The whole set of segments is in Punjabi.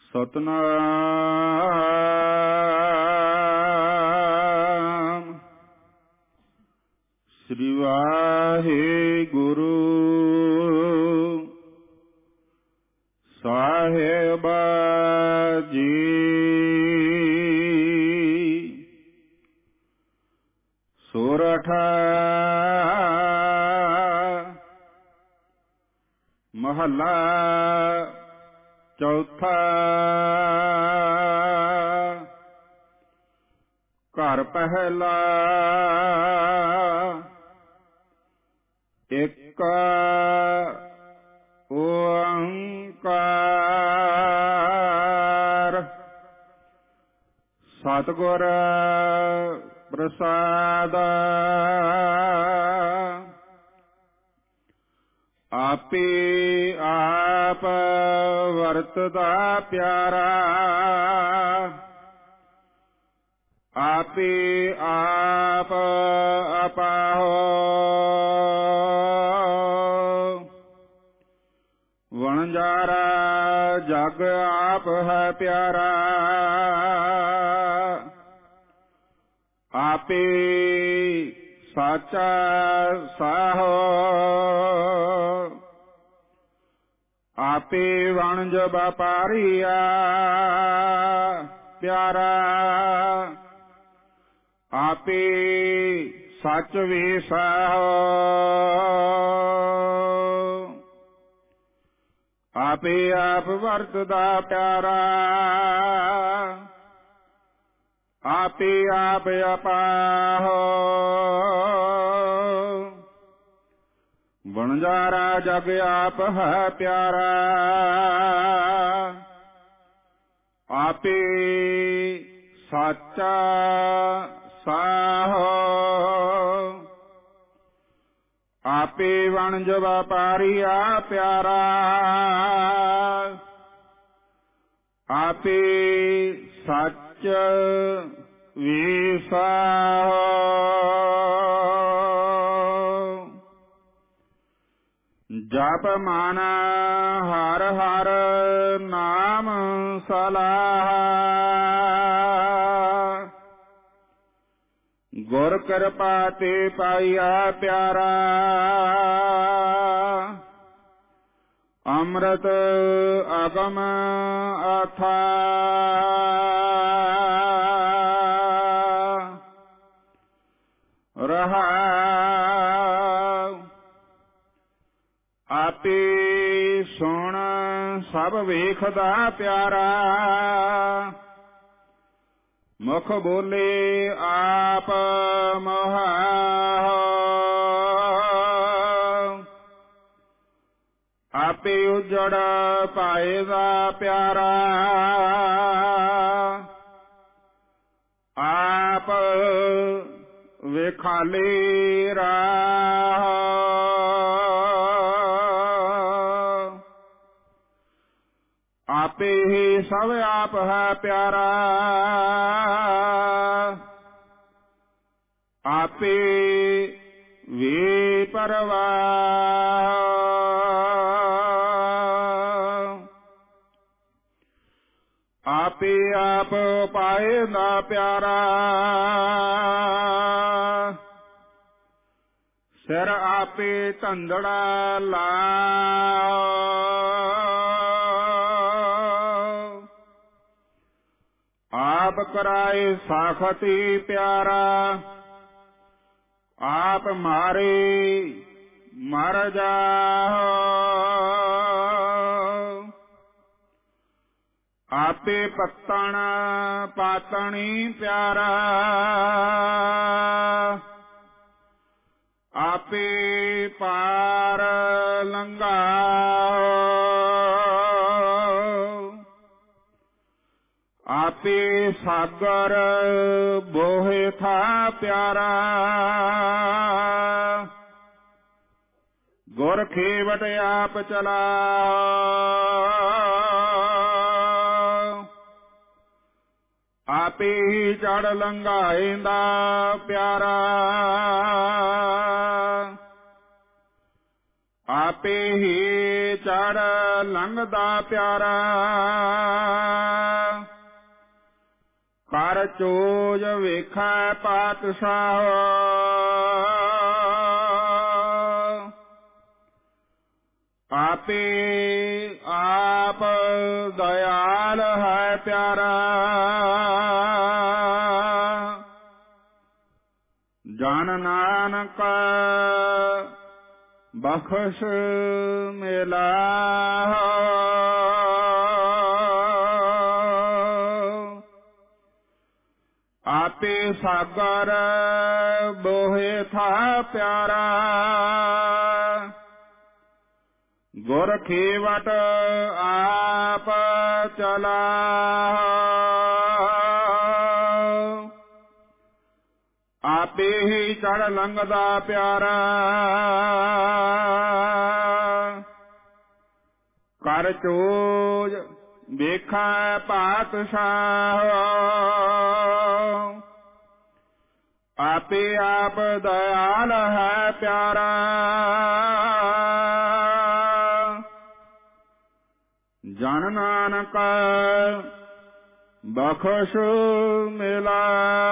ਸਤਨਾਮ ਸ੍ਰੀ ਵਾਹਿਗੁਰੂ ਸਾਹਿਬ ਜੀ। ਸੋਰਠ ਮਹੱਲਾ ਚੌਥਾ। ਘਰ ਪਹਿਲਾ ਇੱਕ ਓੰਕਾਰ ਸਤਿਗੁਰ ਪ੍ਰਸਾਦ। ਆਪੇ ਆਪ ਵਰਤਦਾ ਪਿਆਰਾ, ਆਪੇ ਆਪ ਅਪਾਹੋ। ਵਣਜਾਰਾ ਜਗ ਆਪ ਹੈ ਪਿਆਰਾ, ਆਪੇ ਸਾਚਾ ਸਾਹੋ। ਆਪੇ ਵਣਜ ਵਪਾਰੀਆ ਪਿਆਰਾ, ਆਪੇ ਸੱਚ ਵਿਸਾਹੋ। ਆਪੇ ਆਪ ਵਰਤਦਾ ਪਿਆਰਾ, ਆਪੇ ਆਪ ਅਪਾਹੋ। ਵਣਜਾਰਾ ਜਗ ਆਪ ਹੈ ਪਿਆਰਾ, ਆਪੇ ਸਾਚਾ ਸਾਹੋ। ਆਪੇ ਵਣਜ ਵਪਾਰੀਆ ਪਿਆਰਾ, ਆਪੇ ਸੱਚ ਵਿਸਾਹੋ। ਜਪ ਮਨ ਹਰ ਹਰ ਨਾਮ ਸਲਾਹਾ, ਗੁਰ ਕਿਰਪਾ ਤੇ ਪਾਈਆ ਪਿਆਰਾ। ਅੰਮ੍ਰਿਤ ਅਗਮ ਅਥਾਹ ਰਹਾਉ। ਆਪੇ ਸੁਣ ਸਭ ਵੇਖਦਾ ਪਿਆਰਾ, ਮੁਖ ਬੋਲੇ ਆਪ ਮੋਹਾਉ। ਆਪੇ ਉਜੜ ਪਾਏਗਾ ਪਿਆਰਾ, ਆਪ ਵੇਖਾਲੇ ਰਾਹ। ਆਪੇ ਹੀ ਸਭ ਆਪ ਹੈ ਪਿਆਰਾ, ਆਪੇ ਵੇ ਪਰਵਾਹ। ਆਪੇ ਆਪ ਪਾਏ ਨਾ ਪਿਆਰਾ, ਸਿਰ ਆਪੇ ਧੰਦੜਾ ਲਾਓ। ਆਪ ਕਰਾਏ ਸਾਖਤੀ ਪਿਆਰਾ, ਆਪ ਮਾਰੇ ਮਰ ਜਾਓ। ਆਪੇ ਪੱਤਣ ਪਾਤਣੀ ਪਿਆਰਾ, ਆਪੇ ਪਾਰ ਲੰਘਾਓ। ਆਪੇ ਸਾਗਰ ਬੋਹੇ ਥਾ ਪਿਆਰਾ, ਗੁਰ ਖੇਵਟ ਆਪ ਚਲਾਓ। ਆਪੇ ਹੀ ਚੜ ਲੰਘਾਏਂਦਾ ਪਿਆਰਾ, ਆਪੇ ਹੀ ਚੜ ਲੰਘਦਾ ਪਿਆਰਾ। ਕਰ ਚੋਜ ਵੇਖੈ ਪਾਤਸ਼ਾਹ ਆਪੇ ਆਪ ਦਇਆਲ ਹੈ ਪਿਆਰਾ ਜਨ ਨਾਨਕ ਬਖਸ਼ ਮਿਲਾ ਆਪੇ ਸਾਗਰ ਬੋਹਿ ਥਾ ਪਿਆਰਾ ਗੁਰ ਖੇਵਟ ਆਪ ਚਲਾ ਆਪੇ ਹੀ ਚੜ ਲੰਘਦਾ ਪਿਆਰਾ ਕਰ ਚੋਜ ਵੇਖੈ ਪਾਤਸ਼ਾਹ ਆਪੇ ਆਪ ਦਇਆਲ ਹੈ ਪਿਆਰਾ ਜਨ ਨਾਨਕ ਬਖਸ਼ ਮਿਲਾ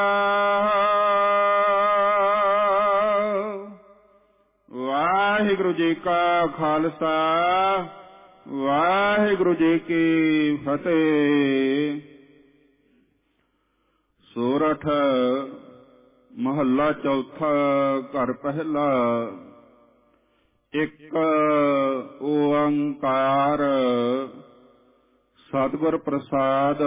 ਵਾਹਿਗੁਰੂ ਜੀ ਕਾ ਖਾਲਸਾ ਵਾਹਿਗੁਰੂ ਜੀ ਕੀ ਫਤਿਹ। ਸੋਰਠ ਮਹੱਲਾ ਚੌਥਾ ਘਰ ਪਹਿਲਾ। ਇੱਕ ਓੰਕਾਰ ਸਤਿਗੁਰ ਪ੍ਰਸਾਦ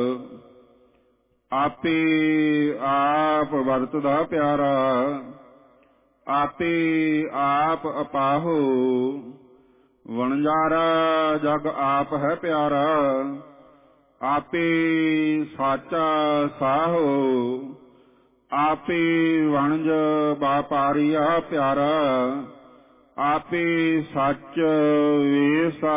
ਆਪੇ ਆਪ ਵਰਤਦਾ ਪਿਆਰਾ ਆਪੇ ਆਪ ਅਪਾਹੋ ਵਣਜਾਰਾ ਜਗ ਆਪ ਹੈ ਪਿਆਰਾ ਆਪੇ ਸਾਚਾ ਸਾਹੋ ਆਪੇ ਵਣਜ ਵਾਪਾਰੀਆ ਪਿਆਰਾ ਆਪੇ ਸੱਚ ਵੇਸਾ